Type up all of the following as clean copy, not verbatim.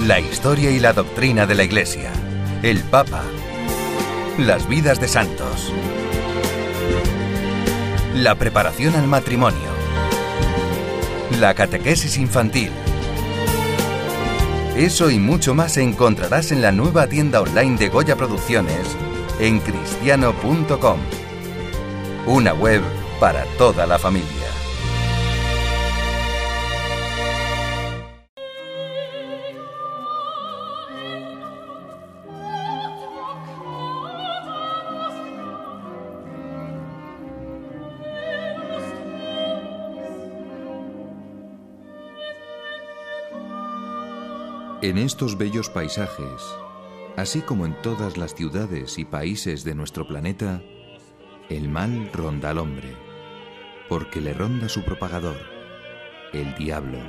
La historia y la doctrina de la Iglesia. El Papa. Las vidas de santos. La preparación al matrimonio. La catequesis infantil. Eso y mucho más encontrarás en la nueva tienda online de Goya Producciones en cristiano.com. Una web para toda la familia. En estos bellos paisajes, así como en todas las ciudades y países de nuestro planeta, el mal ronda al hombre, porque le ronda su propagador, el diablo.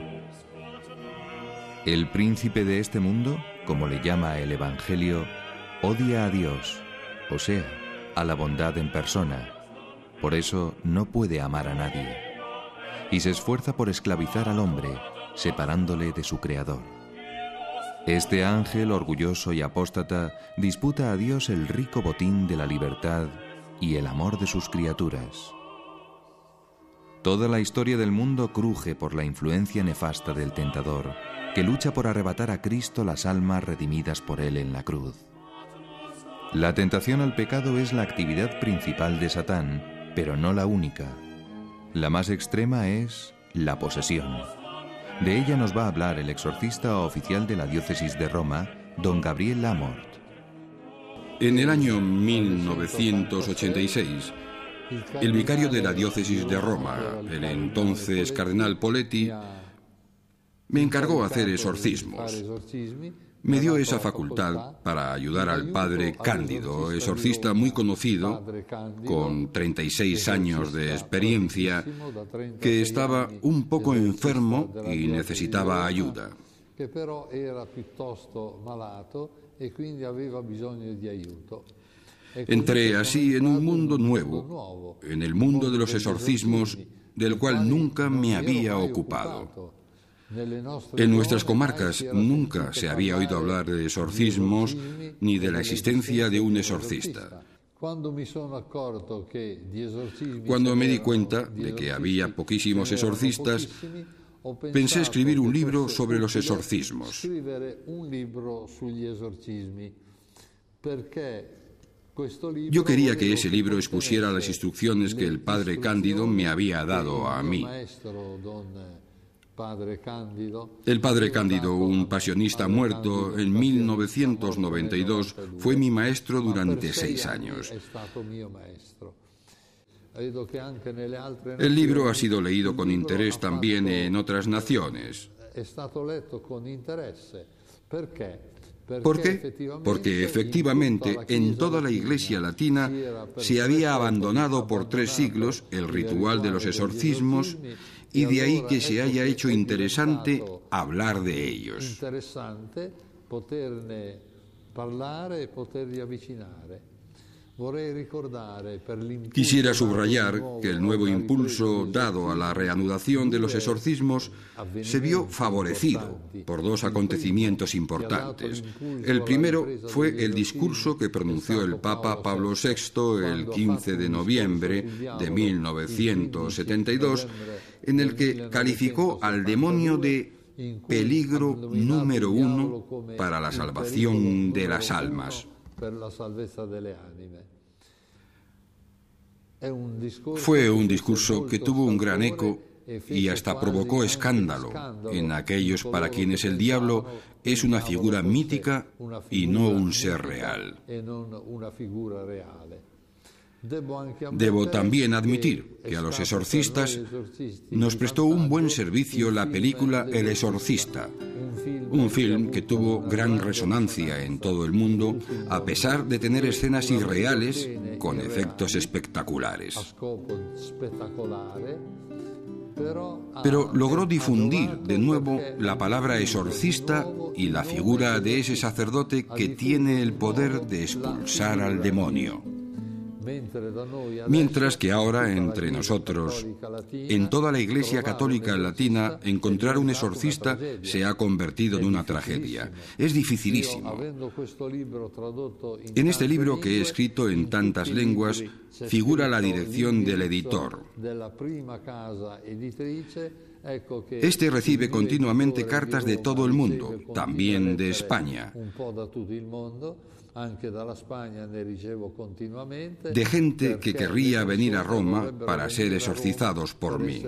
El príncipe de este mundo, como le llama el Evangelio, odia a Dios, o sea, a la bondad en persona. Por eso no puede amar a nadie, y se esfuerza por esclavizar al hombre, separándole de su Creador. Este ángel orgulloso y apóstata disputa a Dios el rico botín de la libertad y el amor de sus criaturas. Toda la historia del mundo cruje por la influencia nefasta del tentador, que lucha por arrebatar a Cristo las almas redimidas por él en la cruz. La tentación al pecado es la actividad principal de Satán, pero no la única. La más extrema es la posesión. De ella nos va a hablar el exorcista oficial de la diócesis de Roma, don Gabriel Amort. En el año 1986, el vicario de la diócesis de Roma, el entonces cardenal Poletti, me encargó hacer exorcismos. Me dio esa facultad para ayudar al padre Cándido, exorcista muy conocido, con 36 años de experiencia, que estaba un poco enfermo y necesitaba ayuda. Entré así en un mundo nuevo, en el mundo de los exorcismos, del cual nunca me había ocupado. En nuestras comarcas nunca se había oído hablar de exorcismos ni de la existencia de un exorcista. Cuando me di cuenta de que había poquísimos exorcistas, pensé escribir un libro sobre los exorcismos. Yo quería que ese libro expusiera las instrucciones que el padre Cándido me había dado a mí. El padre Cándido, un pasionista muerto en 1992, fue mi maestro durante 6 años. El libro ha sido leído con interés también en otras naciones. ¿Por qué? Porque efectivamente en toda la Iglesia latina se había abandonado por 3 siglos el ritual de los exorcismos, y de ahí que se haya hecho interesante hablar de ellos. Quisiera subrayar que el nuevo impulso dado a la reanudación de los exorcismos se vio favorecido por 2 acontecimientos importantes. El primero fue el discurso que pronunció el Papa Pablo VI el 15 de noviembre de 1972, en el que calificó al demonio de peligro número 1 para la salvación de las almas. Fue un discurso que tuvo un gran eco y hasta provocó escándalo en aquellos para quienes el diablo es una figura mítica y no un ser real. Debo también admitir que a los exorcistas nos prestó un buen servicio la película El Exorcista, un film que tuvo gran resonancia en todo el mundo, a pesar de tener escenas irreales con efectos espectaculares. Pero logró difundir de nuevo la palabra exorcista y la figura de ese sacerdote que tiene el poder de expulsar al demonio. Mientras que ahora entre nosotros, en toda la Iglesia Católica Latina, encontrar un exorcista se ha convertido en una tragedia. Es dificilísimo. En este libro que he escrito en tantas lenguas, figura la dirección del editor. Este recibe continuamente cartas de todo el mundo, también de España, de gente que querría venir a Roma para ser exorcizados por mí.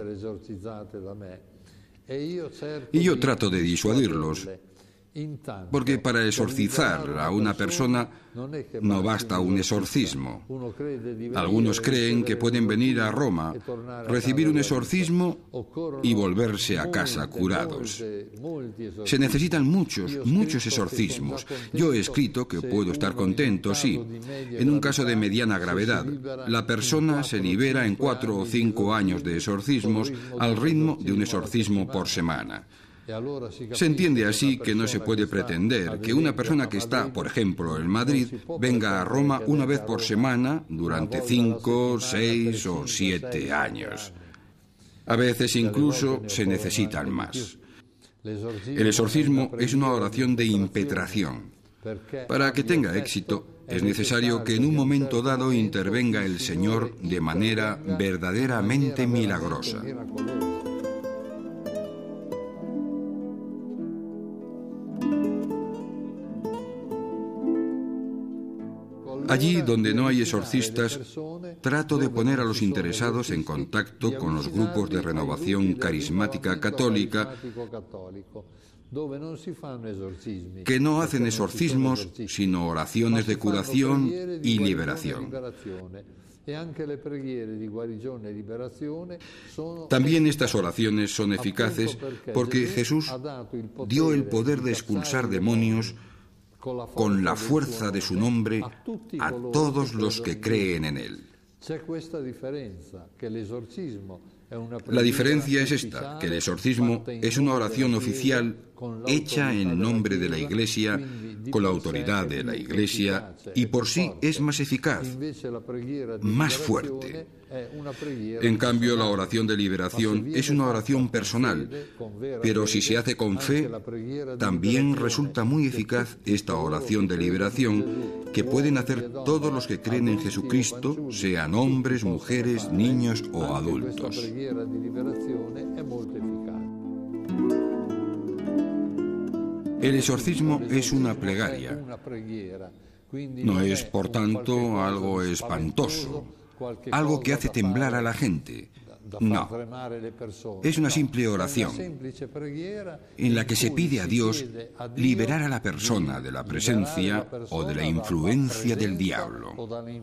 Y yo trato de disuadirlos, porque para exorcizar a una persona no basta un exorcismo. Algunos creen que pueden venir a Roma, recibir un exorcismo y volverse a casa curados. Se necesitan muchos exorcismos. Yo he escrito que puedo estar contento, sí. En un caso de mediana gravedad, la persona se libera en 4 o 5 años de exorcismos al ritmo de un exorcismo por semana. Se entiende así que no se puede pretender que una persona que está, por ejemplo, en Madrid, venga a Roma una vez por semana durante 5, 6 o 7 años. A veces incluso se necesitan más. El exorcismo es una oración de impetración. Para que tenga éxito, es necesario que en un momento dado intervenga el Señor de manera verdaderamente milagrosa. Allí donde no hay exorcistas, trato de poner a los interesados en contacto con los grupos de renovación carismática católica que no hacen exorcismos, sino oraciones de curación y liberación. También estas oraciones son eficaces porque Jesús dio el poder de expulsar demonios con la fuerza de su nombre a todos los que creen en él. La diferencia es esta, que el exorcismo es una oración oficial hecha en nombre de la Iglesia, con la autoridad de la Iglesia, y por sí es más eficaz, más fuerte. En cambio, la oración de liberación es una oración personal, pero si se hace con fe, también resulta muy eficaz esta oración de liberación que pueden hacer todos los que creen en Jesucristo, sean hombres, mujeres, niños o adultos. El exorcismo es una plegaria. No es, por tanto, algo espantoso, algo que hace temblar a la gente. No. Es una simple oración en la que se pide a Dios liberar a la persona de la presencia o de la influencia del diablo.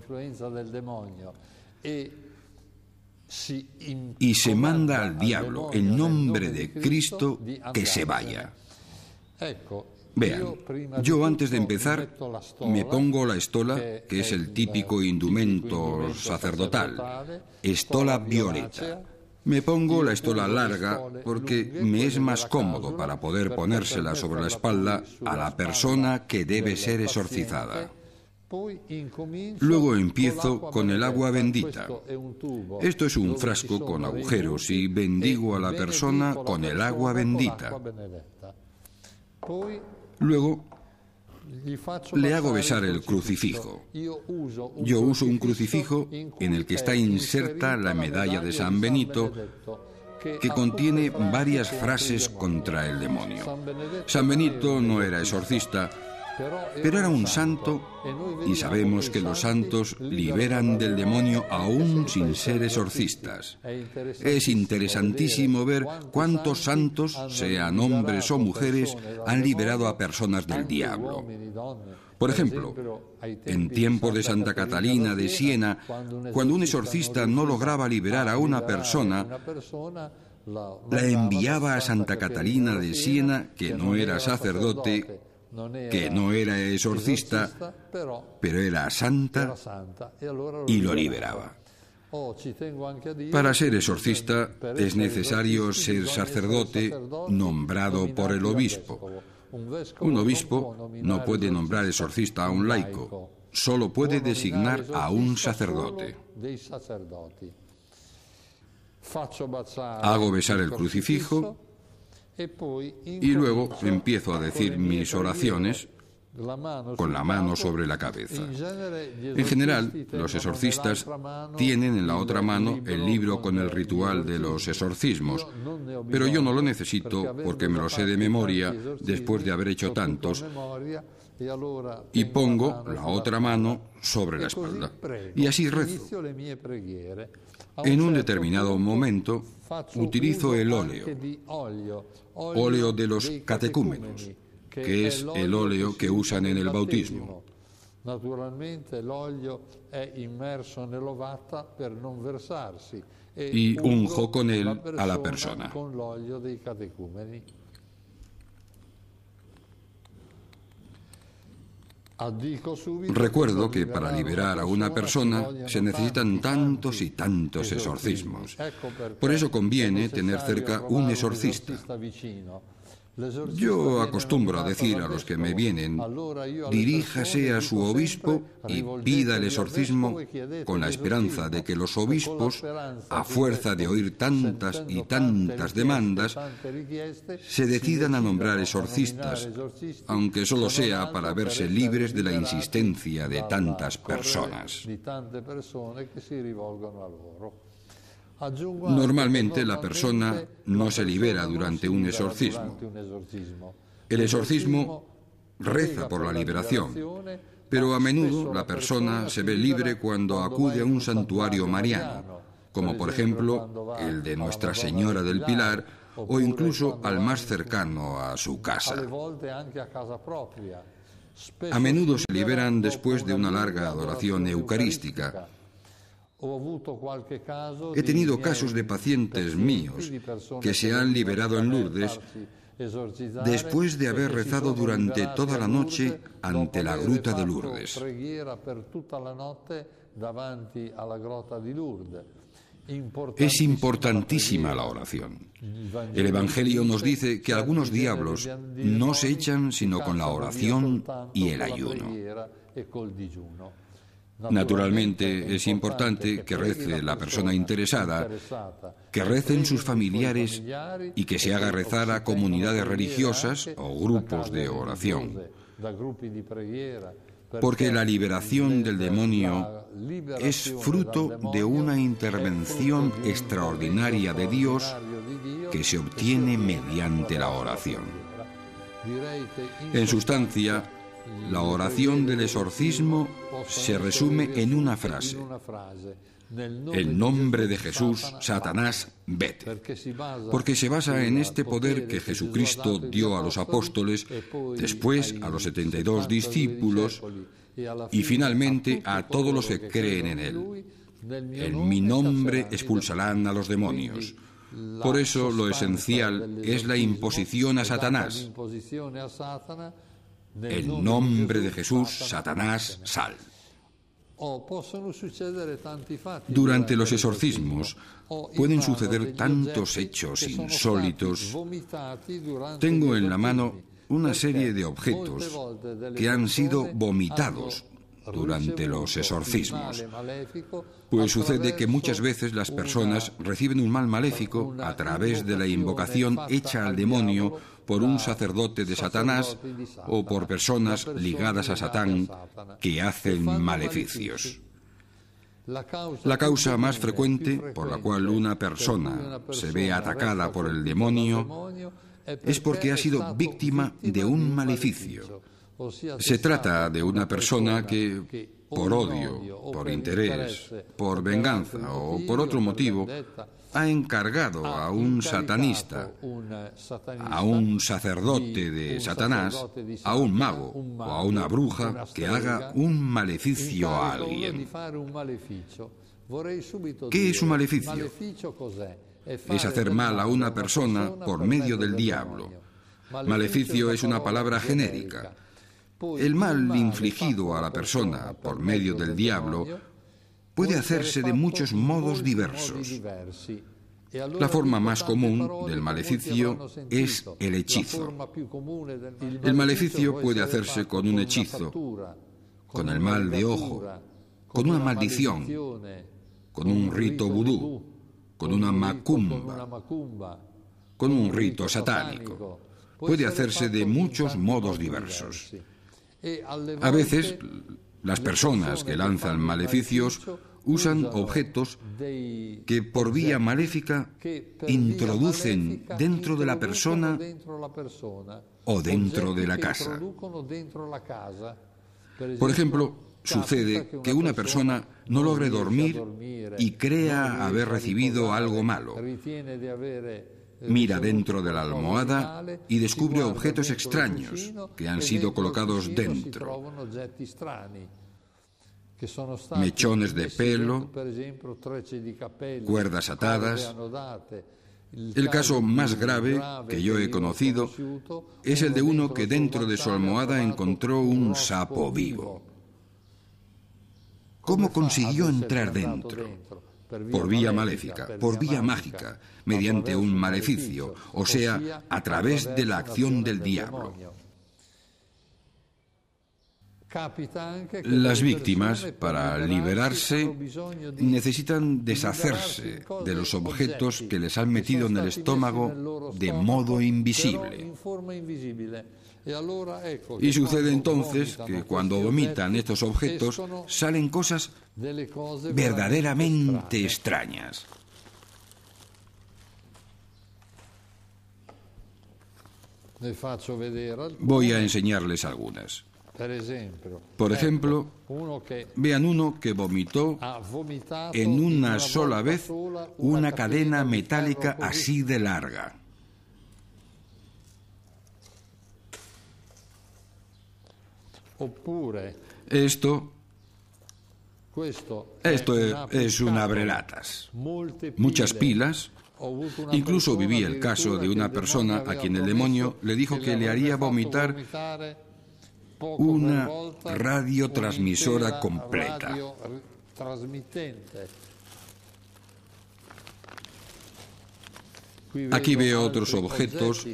Y se manda al diablo, en nombre de Cristo, que se vaya. Vean, yo antes de empezar me pongo la estola, que es el típico indumento sacerdotal, estola violeta. Me pongo la estola larga porque me es más cómodo para poder ponérsela sobre la espalda a la persona que debe ser exorcizada. Luego empiezo con el agua bendita. Esto es un frasco con agujeros y bendigo a la persona con el agua bendita. Luego le hago besar el crucifijo. Yo uso un crucifijo en el que está inserta la medalla de San Benito, que contiene varias frases contra el demonio. San Benito no era exorcista, pero era un santo, y sabemos que los santos liberan del demonio aún sin ser exorcistas. Es interesantísimo ver cuántos santos, sean hombres o mujeres, han liberado a personas del diablo. Por ejemplo, en tiempos de Santa Catalina de Siena, cuando un exorcista no lograba liberar a una persona, la enviaba a Santa Catalina de Siena, que no era sacerdote, que no era exorcista, pero era santa, y lo liberaba. Para ser exorcista es necesario ser sacerdote nombrado por el obispo. Un obispo no puede nombrar exorcista a un laico, solo puede designar a un sacerdote. Hago besar el crucifijo y luego empiezo a decir mis oraciones con la mano sobre la cabeza. En general, los exorcistas tienen en la otra mano el libro con el ritual de los exorcismos, pero yo no lo necesito porque me lo sé de memoria después de haber hecho tantos, y pongo la otra mano sobre la espalda. Y así rezo. En un determinado momento utilizo el óleo de los catecúmenos, que es el óleo que usan en el bautismo. Y unjo con él a la persona. Recuerdo que para liberar a una persona se necesitan tantos y tantos exorcismos. Por eso conviene tener cerca un exorcista. Yo acostumbro a decir a los que me vienen, diríjase a su obispo y pida el exorcismo con la esperanza de que los obispos, a fuerza de oír tantas y tantas demandas, se decidan a nombrar exorcistas, aunque solo sea para verse libres de la insistencia de tantas personas. Normalmente la persona no se libera durante un exorcismo. El exorcismo reza por la liberación, pero a menudo la persona se ve libre cuando acude a un santuario mariano, como por ejemplo el de Nuestra Señora del Pilar o incluso al más cercano a su casa. A menudo se liberan después de una larga adoración eucarística. He tenido casos de pacientes míos que se han liberado en Lourdes después de haber rezado durante toda la noche ante la gruta de Lourdes. Es importantísima la oración. El Evangelio nos dice que algunos diablos no se echan sino con la oración y el ayuno. Naturalmente, es importante que rece la persona interesada, que recen sus familiares y que se haga rezar a comunidades religiosas o grupos de oración. Porque la liberación del demonio es fruto de una intervención extraordinaria de Dios que se obtiene mediante la oración. En sustancia, la oración del exorcismo se resume en una frase: en nombre de Jesús, Satanás, vete. Porque se basa en este poder que Jesucristo dio a los apóstoles, después a los 72 discípulos y finalmente a todos los que creen en Él. En mi nombre expulsarán a los demonios. Por eso lo esencial es la imposición a Satanás. En nombre de Jesús, Satanás, sal. Durante los exorcismos pueden suceder tantos hechos insólitos. Tengo en la mano una serie de objetos que han sido vomitados durante los exorcismos. Pues sucede que muchas veces las personas reciben un mal maléfico a través de la invocación hecha al demonio por un sacerdote de Satanás o por personas ligadas a Satán que hacen maleficios. La causa más frecuente por la cual una persona se ve atacada por el demonio es porque ha sido víctima de un maleficio. Se trata de una persona que, por odio, por interés, por venganza o por otro motivo, ha encargado a un satanista, a un sacerdote de Satanás, a un mago o a una bruja que haga un maleficio a alguien. ¿Qué es un maleficio? Es hacer mal a una persona por medio del diablo. Maleficio es una palabra genérica. El mal infligido a la persona por medio del diablo puede hacerse de muchos modos diversos. La forma más común del maleficio es el hechizo. El maleficio puede hacerse con un hechizo, con el mal de ojo, con una maldición, con un rito vudú, con una macumba, con un rito satánico. Puede hacerse de muchos modos diversos. A veces, las personas que lanzan maleficios usan objetos que por vía maléfica introducen dentro de la persona o dentro de la casa. Por ejemplo, sucede que una persona no logre dormir y crea haber recibido algo malo. Mira dentro de la almohada y descubre objetos extraños que han sido colocados dentro. Mechones de pelo, cuerdas atadas. El caso más grave que yo he conocido es el de uno que dentro de su almohada encontró un sapo vivo. ¿Cómo consiguió entrar dentro? Por vía maléfica, por vía mágica, mediante un maleficio, o sea, a través de la acción del diablo. Las víctimas, para liberarse, necesitan deshacerse de los objetos que les han metido en el estómago de modo invisible. Y sucede entonces que cuando vomitan estos objetos salen cosas verdaderamente extrañas. Voy a enseñarles algunas. Por ejemplo, vean uno que vomitó en una sola vez una cadena metálica así de larga. Esto es un abrelatas. Muchas pilas. Incluso viví el caso de una persona a quien el demonio le dijo que le haría vomitar una radiotransmisora completa. Aquí veo otros objetos,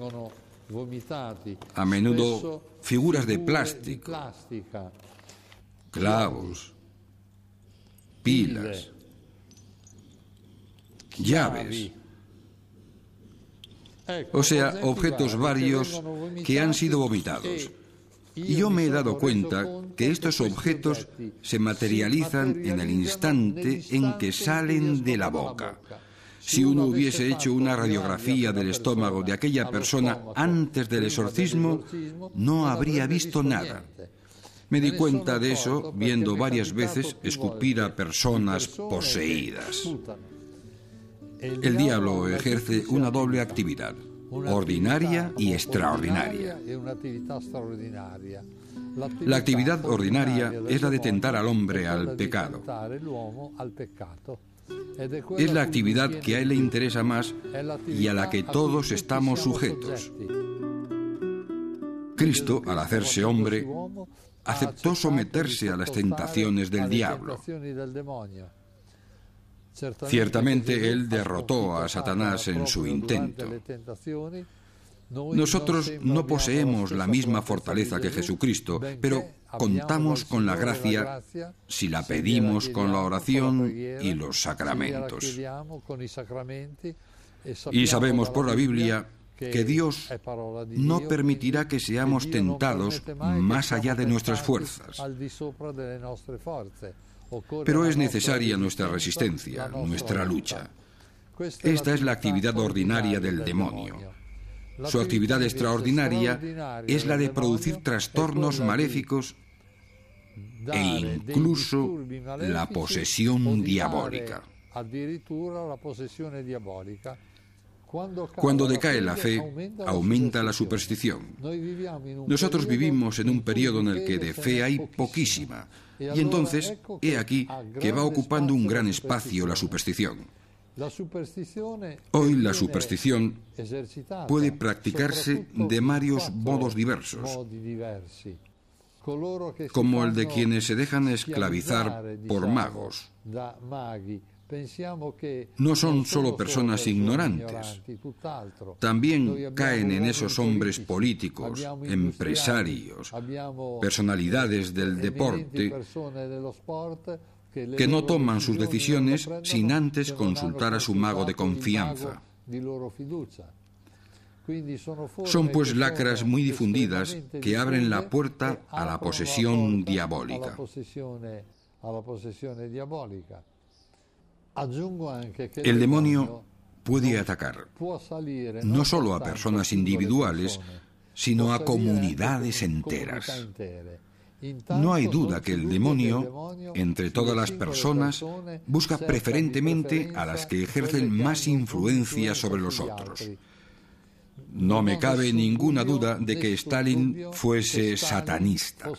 a menudo figuras de plástico, clavos, pilas, llaves, o sea, objetos varios que han sido vomitados. Y yo me he dado cuenta que estos objetos se materializan en el instante en que salen de la boca. Si uno hubiese hecho una radiografía del estómago de aquella persona antes del exorcismo, no habría visto nada. Me di cuenta de eso viendo varias veces escupir a personas poseídas. El diablo ejerce una doble actividad, ordinaria y extraordinaria. La actividad ordinaria es la de tentar al hombre al pecado. Es la actividad que a él le interesa más y a la que todos estamos sujetos. Cristo, al hacerse hombre, aceptó someterse a las tentaciones del diablo. Ciertamente él derrotó a Satanás en su intento. Nosotros no poseemos la misma fortaleza que Jesucristo, pero contamos con la gracia si la pedimos con la oración y los sacramentos. Y sabemos por la Biblia que Dios no permitirá que seamos tentados más allá de nuestras fuerzas. Pero es necesaria nuestra resistencia, nuestra lucha. Esta es la actividad ordinaria del demonio. Su actividad extraordinaria es la de producir trastornos maléficos e incluso la posesión diabólica. Cuando decae la fe, aumenta la superstición. Nosotros vivimos en un periodo en el que de fe hay poquísima, y entonces, he aquí que va ocupando un gran espacio la superstición. Hoy la superstición puede practicarse de varios modos diversos, como el de quienes se dejan esclavizar por magos, No son solo personas ignorantes, también caen en esos hombres políticos, empresarios, personalidades del deporte, que no toman sus decisiones sin antes consultar a su mago de confianza. Son pues lacras muy difundidas que abren la puerta a la posesión diabólica. El demonio puede atacar no solo a personas individuales, sino a comunidades enteras. No hay duda que el demonio, entre todas las personas, busca preferentemente a las que ejercen más influencia sobre los otros. No me cabe ninguna duda de que Stalin fuese satanista.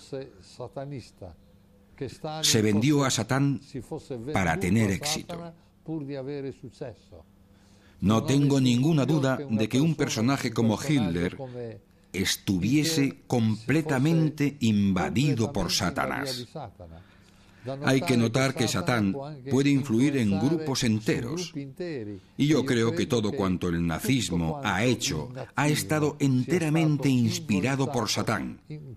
Se vendió a Satán para tener éxito. No tengo ninguna duda de que un personaje como Hitler estuviese completamente invadido por Satanás. Hay que notar que Satán puede influir en grupos enteros, y yo creo que todo cuanto el nazismo ha hecho ha estado enteramente inspirado por Satán,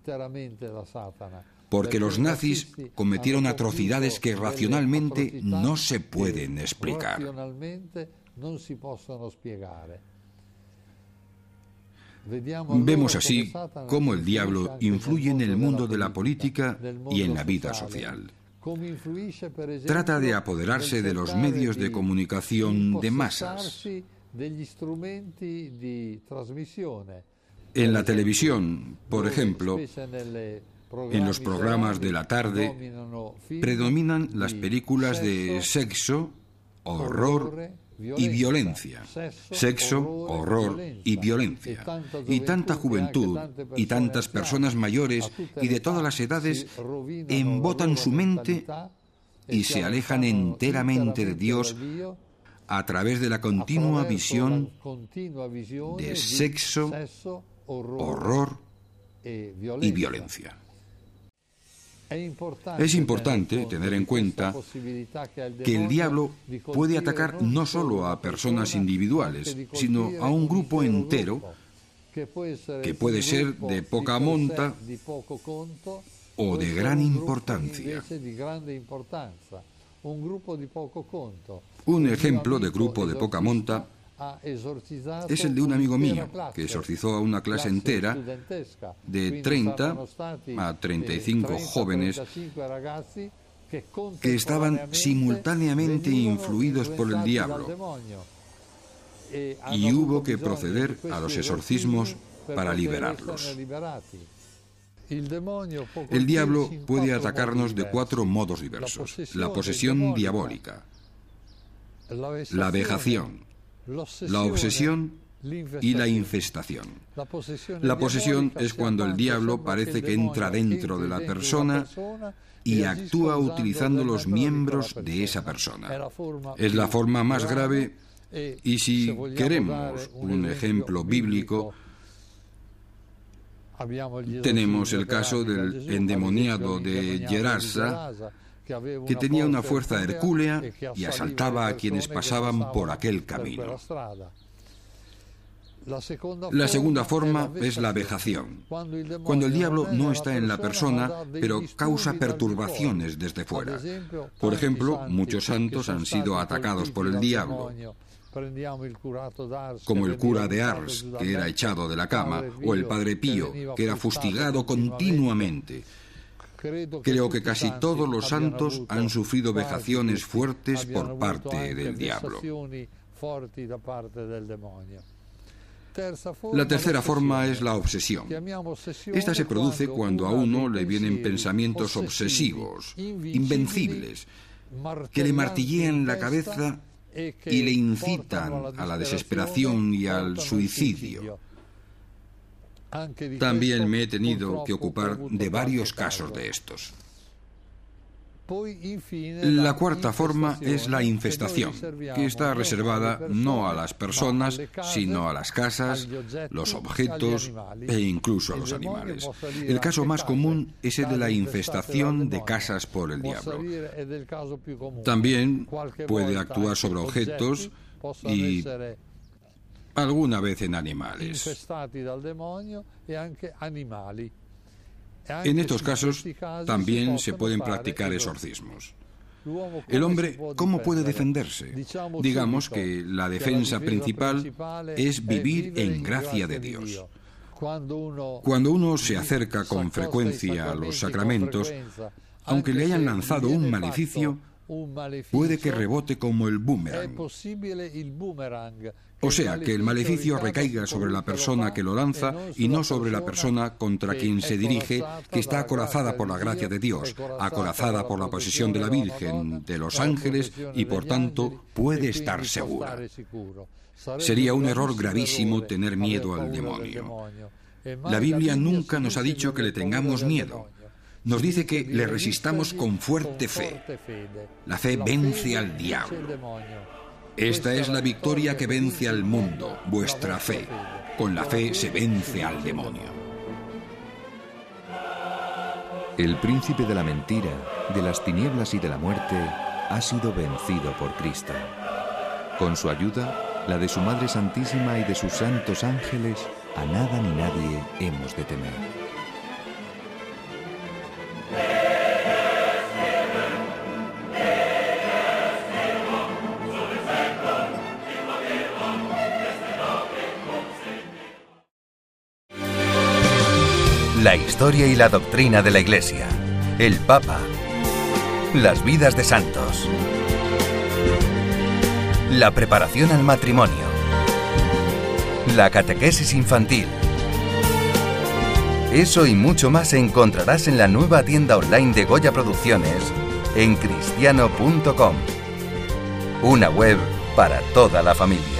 porque los nazis cometieron atrocidades que racionalmente no se pueden explicar. Vemos así cómo el diablo influye en el mundo de la política y en la vida social. Trata de apoderarse de los medios de comunicación de masas. En la televisión, por ejemplo, en los programas de la tarde, predominan las películas de sexo, horror y violencia. Sexo, horror y violencia. Y tanta juventud y tantas personas mayores y de todas las edades embotan su mente y se alejan enteramente de Dios a través de la continua visión de sexo, horror y violencia. Es importante tener en cuenta que el diablo puede atacar no solo a personas individuales, sino a un grupo entero que puede ser de poca monta o de gran importancia. Un ejemplo de grupo de poca monta es el de un amigo mío que exorcizó a una clase entera de 30 a 35 jóvenes que estaban simultáneamente influidos por el diablo, y hubo que proceder a los exorcismos para liberarlos. El diablo puede atacarnos de 4 modos diversos: la posesión diabólica, la vejación, la obsesión y la infestación. La posesión es cuando el diablo parece que entra dentro de la persona y actúa utilizando los miembros de esa persona. Es la forma más grave, y si queremos un ejemplo bíblico, tenemos el caso del endemoniado de Gerasa, que tenía una fuerza hercúlea y asaltaba a quienes pasaban por aquel camino. La segunda forma es la vejación, cuando el diablo no está en la persona, pero causa perturbaciones desde fuera. Por ejemplo, muchos santos han sido atacados por el diablo, como el cura de Ars, que era echado de la cama, o el padre Pío, que era fustigado continuamente. Creo que casi todos los santos han sufrido vejaciones fuertes por parte del diablo. La tercera forma es la obsesión. Esta se produce cuando a uno le vienen pensamientos obsesivos, invencibles, que le martillean la cabeza y le incitan a la desesperación y al suicidio. También me he tenido que ocupar de varios casos de estos. La cuarta forma es la infestación, que está reservada no a las personas, sino a las casas, los objetos e incluso a los animales. El caso más común es el de la infestación de casas por el diablo. También puede actuar sobre objetos y alguna vez en animales. En estos casos también se pueden practicar exorcismos. El hombre, ¿cómo puede defenderse? Digamos que la defensa principal es vivir en gracia de Dios. Cuando uno se acerca con frecuencia a los sacramentos, aunque le hayan lanzado un maleficio, puede que rebote como el boomerang. O sea, que el maleficio recaiga sobre la persona que lo lanza y no sobre la persona contra quien se dirige, que está acorazada por la gracia de Dios, acorazada por la posesión de la Virgen, de los ángeles y por tanto puede estar segura. Sería un error gravísimo tener miedo al demonio. La Biblia nunca nos ha dicho que le tengamos miedo. Nos dice que le resistamos con fuerte fe. La fe vence al diablo. Esta es la victoria que vence al mundo, vuestra fe. Con la fe se vence al demonio. El príncipe de la mentira, de las tinieblas y de la muerte, ha sido vencido por Cristo. Con su ayuda, la de su Madre Santísima y de sus santos ángeles, a nada ni nadie hemos de temer. La historia y la doctrina de la Iglesia, el Papa, las vidas de santos, la preparación al matrimonio, la catequesis infantil. Eso y mucho más encontrarás en la nueva tienda online de Goya Producciones en cristiano.com, una web para toda la familia.